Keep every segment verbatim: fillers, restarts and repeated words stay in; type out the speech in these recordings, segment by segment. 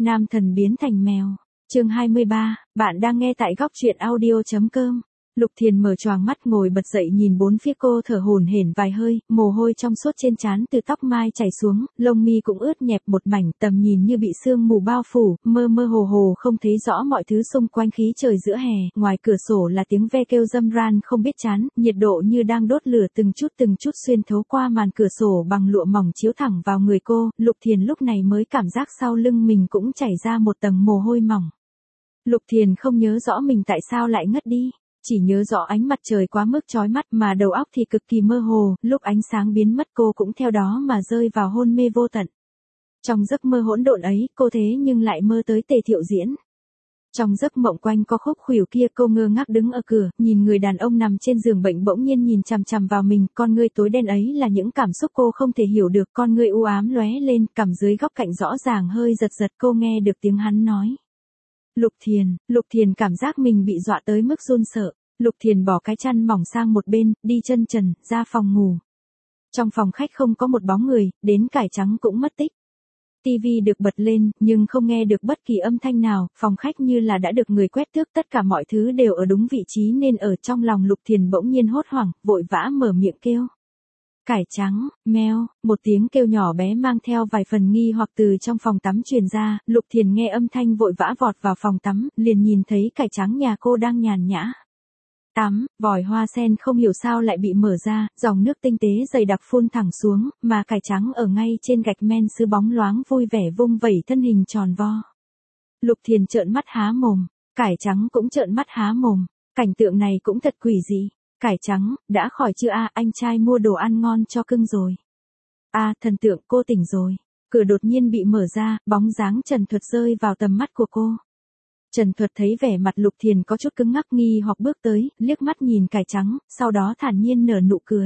Nam thần biến thành mèo. Chương hai mươi ba, bạn đang nghe tại góc truyện audio.com. Lục Thiền mở choàng mắt ngồi bật dậy nhìn bốn phía cô thở hổn hển vài hơi, mồ hôi trong suốt trên trán từ tóc mai chảy xuống, lông mi cũng ướt nhẹp một mảnh, tầm nhìn như bị sương mù bao phủ, mơ mơ hồ hồ không thấy rõ mọi thứ xung quanh. Khí trời giữa hè, ngoài cửa sổ là tiếng ve kêu râm ran không biết chán, nhiệt độ như đang đốt lửa từng chút từng chút xuyên thấu qua màn cửa sổ bằng lụa mỏng chiếu thẳng vào người cô. Lục Thiền lúc này mới cảm giác sau lưng mình cũng chảy ra một tầng mồ hôi mỏng. Lục Thiền không nhớ rõ mình tại sao lại ngất đi. Chỉ nhớ rõ ánh mặt trời quá mức chói mắt mà đầu óc thì cực kỳ mơ hồ, lúc ánh sáng biến mất cô cũng theo đó mà rơi vào hôn mê vô tận. Trong giấc mơ hỗn độn ấy, cô thế nhưng lại mơ tới Tề Thiệu Diễn. Trong giấc mộng quanh có khúc khuỷu kia, cô ngơ ngác đứng ở cửa, nhìn người đàn ông nằm trên giường bệnh bỗng nhiên nhìn chằm chằm vào mình, con ngươi tối đen ấy là những cảm xúc cô không thể hiểu được, con ngươi u ám lóe lên, cằm dưới góc cạnh rõ ràng hơi giật giật, cô nghe được tiếng hắn nói. Lục Thiền, Lục Thiền cảm giác mình bị dọa tới mức run sợ. Lục Thiền bỏ cái chăn mỏng sang một bên, đi chân trần, ra phòng ngủ. Trong phòng khách không có một bóng người, đến cải trắng cũng mất tích. Tivi được bật lên, nhưng không nghe được bất kỳ âm thanh nào, phòng khách như là đã được người quét tước, tất cả mọi thứ đều ở đúng vị trí nên ở trong lòng Lục Thiền bỗng nhiên hốt hoảng, vội vã mở miệng kêu. Cải trắng, meo, một tiếng kêu nhỏ bé mang theo vài phần nghi hoặc từ trong phòng tắm truyền ra, Lục Thiền nghe âm thanh vội vã vọt vào phòng tắm, liền nhìn thấy cải trắng nhà cô đang nhàn nhã tắm, vòi hoa sen không hiểu sao lại bị mở ra, dòng nước tinh tế dày đặc phun thẳng xuống, mà cải trắng ở ngay trên gạch men sứ bóng loáng vui vẻ vung vẩy thân hình tròn vo. Lục Thiền trợn mắt há mồm, cải trắng cũng trợn mắt há mồm, cảnh tượng này cũng thật quỷ dị. Cải trắng, đã khỏi chưa a, anh trai mua đồ ăn ngon cho cưng rồi. A, à, thần tượng, cô tỉnh rồi. Cửa đột nhiên bị mở ra, bóng dáng Trần Thuật rơi vào tầm mắt của cô. Trần Thuật thấy vẻ mặt Lục Thiền có chút cứng ngắc nghi hoặc bước tới, liếc mắt nhìn cải trắng, sau đó thản nhiên nở nụ cười.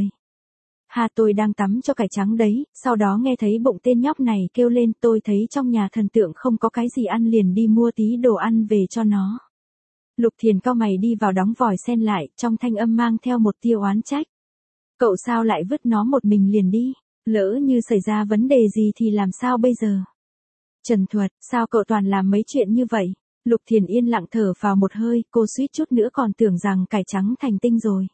Ha, tôi đang tắm cho cải trắng đấy, sau đó nghe thấy bụng tên nhóc này kêu lên, tôi thấy trong nhà thần tượng không có cái gì ăn liền đi mua tí đồ ăn về cho nó. Lục Thiền cau mày đi vào đóng vòi sen lại, trong thanh âm mang theo một tia oán trách. Cậu sao lại vứt nó một mình liền đi, lỡ như xảy ra vấn đề gì thì làm sao bây giờ? Trần Thuật, sao cậu toàn làm mấy chuyện như vậy? Lục Thiền yên lặng thở vào một hơi, cô suýt chút nữa còn tưởng rằng cải trắng thành tinh rồi.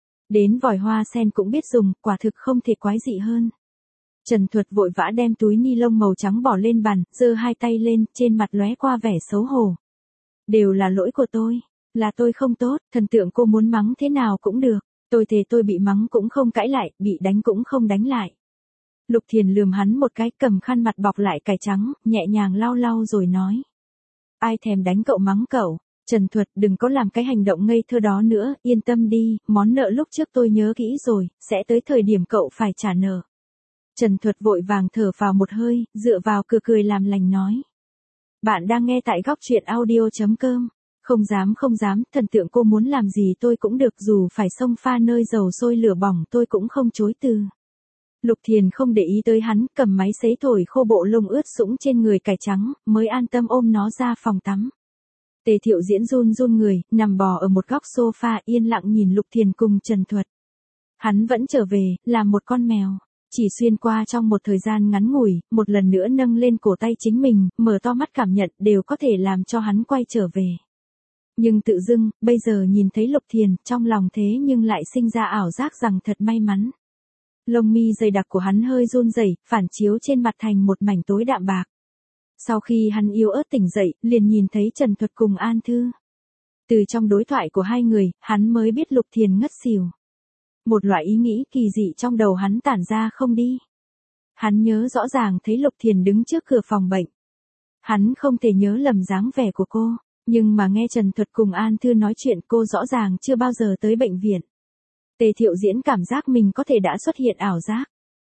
Đến vòi hoa sen cũng biết dùng, quả thực không thể quái dị hơn. Trần Thuật vội vã đem túi ni lông màu trắng bỏ lên bàn, giơ hai tay lên, trên mặt lóe qua vẻ xấu hổ. Đều là lỗi của tôi, là tôi không tốt, thần tượng cô muốn mắng thế nào cũng được, tôi thề tôi bị mắng cũng không cãi lại, bị đánh cũng không đánh lại. Lục Thiền lườm hắn một cái, cầm khăn mặt bọc lại cải trắng, nhẹ nhàng lau lau rồi nói. Ai thèm đánh cậu mắng cậu, Trần Thuật đừng có làm cái hành động ngây thơ đó nữa, yên tâm đi, món nợ lúc trước tôi nhớ kỹ rồi, sẽ tới thời điểm cậu phải trả nợ. Trần Thuật vội vàng thở vào một hơi, dựa vào cửa cười làm lành nói. Bạn đang nghe tại góc truyện audio.com. Không dám không dám, thần tượng cô muốn làm gì tôi cũng được, dù phải xông pha nơi dầu sôi lửa bỏng tôi cũng không chối từ. Lục Thiền không để ý tới hắn, cầm máy sấy thổi khô bộ lông ướt sũng trên người cải trắng, mới an tâm ôm nó ra phòng tắm. Tề Thiệu Diễn run run người, nằm bò ở một góc sofa yên lặng nhìn Lục Thiền cùng Trần Thuật. Hắn vẫn trở về, là một con mèo. Chỉ xuyên qua trong một thời gian ngắn ngủi, một lần nữa nâng lên cổ tay chính mình, mở to mắt cảm nhận đều có thể làm cho hắn quay trở về. Nhưng tự dưng, bây giờ nhìn thấy Lục Thiền, trong lòng thế nhưng lại sinh ra ảo giác rằng thật may mắn. Lông mi dày đặc của hắn hơi run rẩy, phản chiếu trên mặt thành một mảnh tối đạm bạc. Sau khi hắn yếu ớt tỉnh dậy, liền nhìn thấy Trần Thuật cùng An Thư. Từ trong đối thoại của hai người, hắn mới biết Lục Thiền ngất xỉu. Một loại ý nghĩ kỳ dị trong đầu hắn tản ra không đi. Hắn nhớ rõ ràng thấy Lục Thiền đứng trước cửa phòng bệnh. Hắn không thể nhớ lầm dáng vẻ của cô, nhưng mà nghe Trần Thuật cùng An Thư nói chuyện cô rõ ràng chưa bao giờ tới bệnh viện. Tề Thiệu Diễn cảm giác mình có thể đã xuất hiện ảo giác.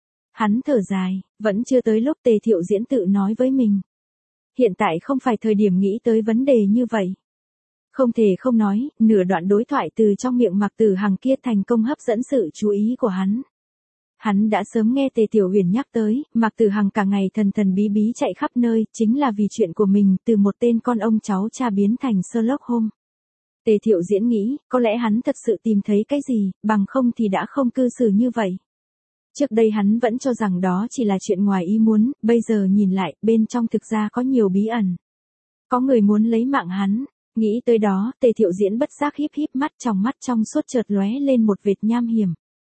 Hắn thở dài, vẫn chưa tới lúc Tề Thiệu Diễn tự nói với mình. Hiện tại không phải thời điểm nghĩ tới vấn đề như vậy. Không thể không nói, nửa đoạn đối thoại từ trong miệng Mạc Tử Hằng kia thành công hấp dẫn sự chú ý của hắn. Hắn đã sớm nghe Tề Tiểu Huyền nhắc tới, Mạc Tử Hằng cả ngày thần thần bí bí chạy khắp nơi, chính là vì chuyện của mình, từ một tên con ông cháu cha biến thành Sherlock Holmes. Tề Thiệu Diễn nghĩ, có lẽ hắn thật sự tìm thấy cái gì, bằng không thì đã không cư xử như vậy. Trước đây hắn vẫn cho rằng đó chỉ là chuyện ngoài ý muốn, bây giờ nhìn lại, bên trong thực ra có nhiều bí ẩn. Có người muốn lấy mạng hắn. Nghĩ tới đó, Tề Thiệu Diễn bất giác híp híp mắt, trong mắt trong suốt chợt lóe lên một vệt nham hiểm.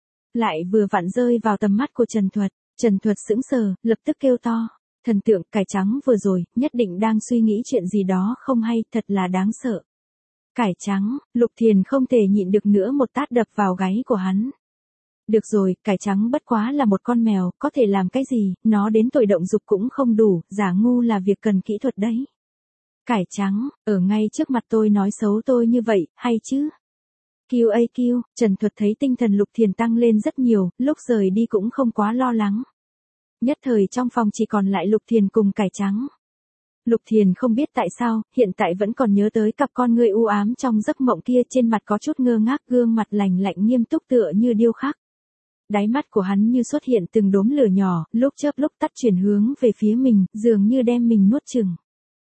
Lại vừa vặn rơi vào tầm mắt của Trần Thuật. Trần Thuật sững sờ, lập tức kêu to. Thần tượng, cải trắng vừa rồi, nhất định đang suy nghĩ chuyện gì đó không hay, thật là đáng sợ. Cải trắng, Lục Thiền không thể nhịn được nữa một tát đập vào gáy của hắn. Được rồi, cải trắng bất quá là một con mèo, có thể làm cái gì, nó đến tuổi động dục cũng không đủ, giả ngu là việc cần kỹ thuật đấy. Cải trắng, ở ngay trước mặt tôi nói xấu tôi như vậy, hay chứ? quy a quy, Trần Thuật thấy tinh thần Lục Thiền tăng lên rất nhiều, lúc rời đi cũng không quá lo lắng. Nhất thời trong phòng chỉ còn lại Lục Thiền cùng cải trắng. Lục Thiền không biết tại sao, hiện tại vẫn còn nhớ tới cặp con ngươi u ám trong giấc mộng kia, trên mặt có chút ngơ ngác, gương mặt lạnh lạnh nghiêm túc tựa như điêu khắc. Đáy mắt của hắn như xuất hiện từng đốm lửa nhỏ, lúc chớp lúc tắt chuyển hướng về phía mình, dường như đem mình nuốt chửng.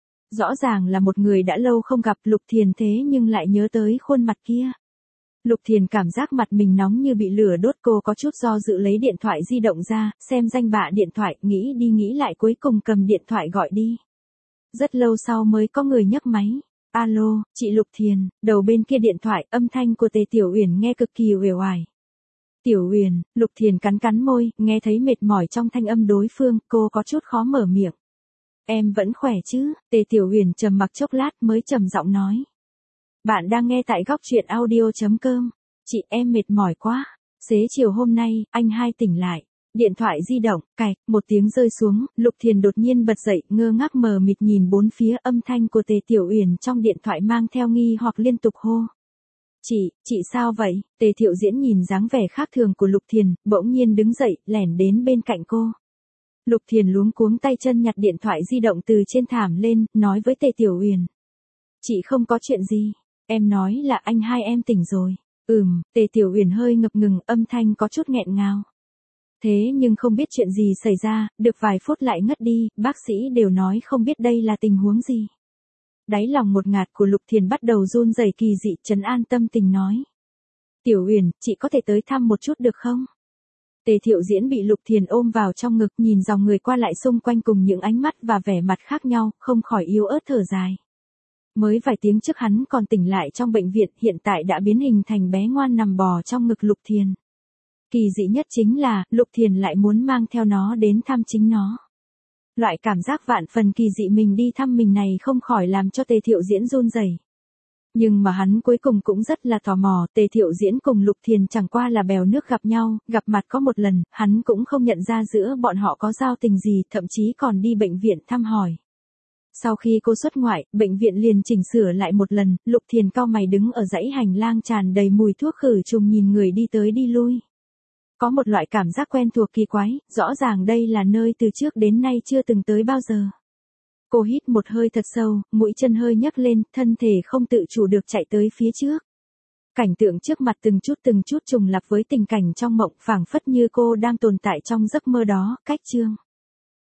Rõ ràng là một người đã lâu không gặp Lục Thiền thế nhưng lại nhớ tới khuôn mặt kia. Lục Thiền cảm giác mặt mình nóng như bị lửa đốt, cô có chút do dự lấy điện thoại di động ra, xem danh bạ điện thoại, nghĩ đi nghĩ lại cuối cùng cầm điện thoại gọi đi. Rất lâu sau mới có người nhấc máy. Alo, chị Lục Thiền, đầu bên kia điện thoại, âm thanh của Tề Tiểu Uyển nghe cực kỳ uể oải. Tiểu Uyển, Lục Thiền cắn cắn môi, nghe thấy mệt mỏi trong thanh âm đối phương, cô có chút khó mở miệng. Em vẫn khỏe chứ? Tề Tiểu Uyển trầm mặc chốc lát mới trầm giọng nói. Bạn đang nghe tại góc truyện audio chấm com. Chị em mệt mỏi quá. Xế chiều hôm nay, anh hai tỉnh lại. Điện thoại di động, cạch, một tiếng rơi xuống, Lục Thiền đột nhiên bật dậy, ngơ ngác mờ mịt nhìn bốn phía, âm thanh của Tề Tiểu Uyển trong điện thoại mang theo nghi hoặc liên tục hô. Chị, chị sao vậy? Tề Thiệu Diễn nhìn dáng vẻ khác thường của Lục Thiền, bỗng nhiên đứng dậy, lẻn đến bên cạnh cô. Lục Thiền luống cuống tay chân nhặt điện thoại di động từ trên thảm lên, nói với Tề Tiểu Uyển. Chị không có chuyện gì, em nói là anh hai em tỉnh rồi. Ừm, Tề Tiểu Uyển hơi ngập ngừng, âm thanh có chút nghẹn ngào. Thế nhưng không biết chuyện gì xảy ra, được vài phút lại ngất đi, bác sĩ đều nói không biết đây là tình huống gì. Đáy lòng một ngạt của Lục Thiền bắt đầu run rẩy kỳ dị, trấn an tâm tình nói. Tiểu Uyển, chị có thể tới thăm một chút được không? Tề Thiệu Diễn bị Lục Thiền ôm vào trong ngực, nhìn dòng người qua lại xung quanh cùng những ánh mắt và vẻ mặt khác nhau, không khỏi yếu ớt thở dài. Mới vài tiếng trước hắn còn tỉnh lại trong bệnh viện, hiện tại đã biến hình thành bé ngoan nằm bò trong ngực Lục Thiền. Kỳ dị nhất chính là, Lục Thiền lại muốn mang theo nó đến thăm chính nó. Loại cảm giác vạn phần kỳ dị mình đi thăm mình này không khỏi làm cho Tề Thiệu Diễn run rẩy. Nhưng mà hắn cuối cùng cũng rất là tò mò, Tề Thiệu Diễn cùng Lục Thiền chẳng qua là bèo nước gặp nhau, gặp mặt có một lần, hắn cũng không nhận ra giữa bọn họ có giao tình gì, thậm chí còn đi bệnh viện thăm hỏi. Sau khi cô xuất ngoại, bệnh viện liền chỉnh sửa lại một lần, Lục Thiền cau mày đứng ở dãy hành lang tràn đầy mùi thuốc khử trùng nhìn người đi tới đi lui. Có một loại cảm giác quen thuộc kỳ quái, rõ ràng đây là nơi từ trước đến nay chưa từng tới bao giờ. Cô hít một hơi thật sâu, mũi chân hơi nhấc lên, thân thể không tự chủ được chạy tới phía trước. Cảnh tượng trước mặt từng chút từng chút trùng lặp với tình cảnh trong mộng, phảng phất như cô đang tồn tại trong giấc mơ đó, cách chương.